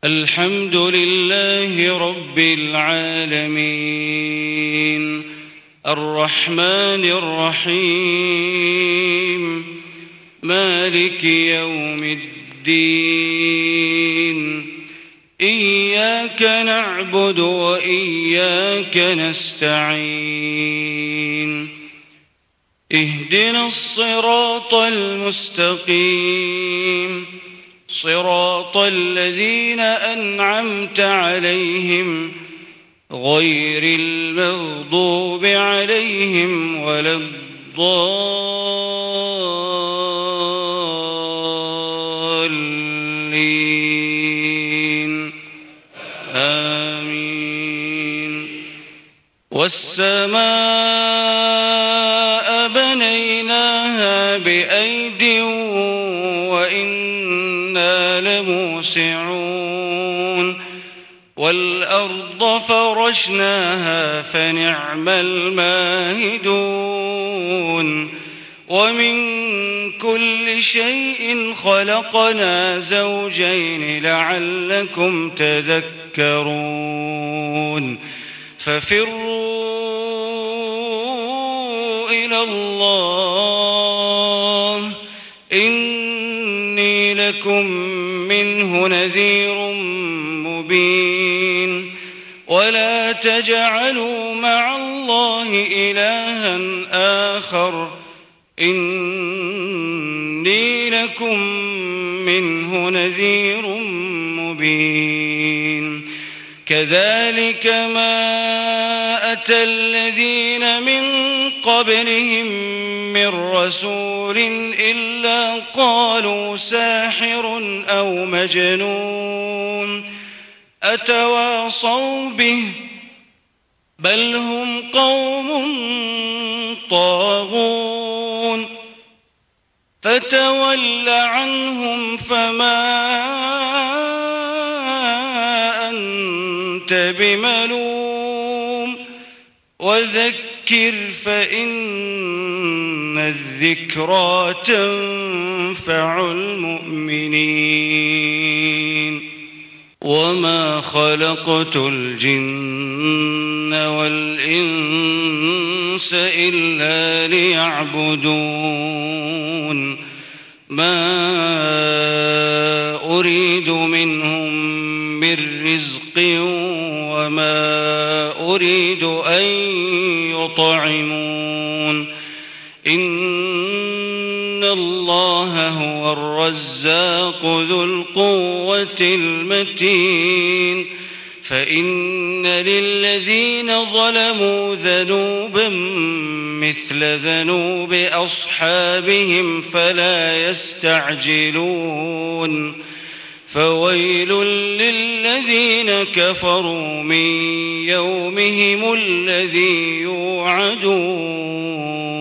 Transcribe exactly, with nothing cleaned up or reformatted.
الحمد لله رب العالمين الرحمن الرحيم مالك يوم الدين إياك نعبد وإياك نستعين اهدنا الصراط المستقيم صراط الذين أنعمت عليهم غير المغضوب عليهم ولا الضالين آمين. والسماء بنيناها بأيد وإنا لموسعون والأرض فرشناها فنعم الماهدون ومن كل شيء خلقنا زوجين لعلكم تذكرون ففروا إلى الله إني لكم منه نذير مبين ولا تجعلوا مع الله إلها آخر إني لكم منه نذير مبين. كذلك ما أتى الذين من قبلهم من رسول إلا قالوا ساحر أو مجنون أتواصوا به بل هم قوم طاغون فتول عنهم فما أنت بملوم وذكر فإن الذكرى تنفع المؤمنين. وما خلقت الجن والإنس إلا ليعبدون ما أريد منهم من رزق وما أريد أن يطعمون إن الله هو الرزاق ذو القوة المتين. فإن للذين ظلموا ذنوبا مثل ذنوب أصحابهم فلا يستعجلون فويل للذين كفروا من يومهم الذي يوعدون.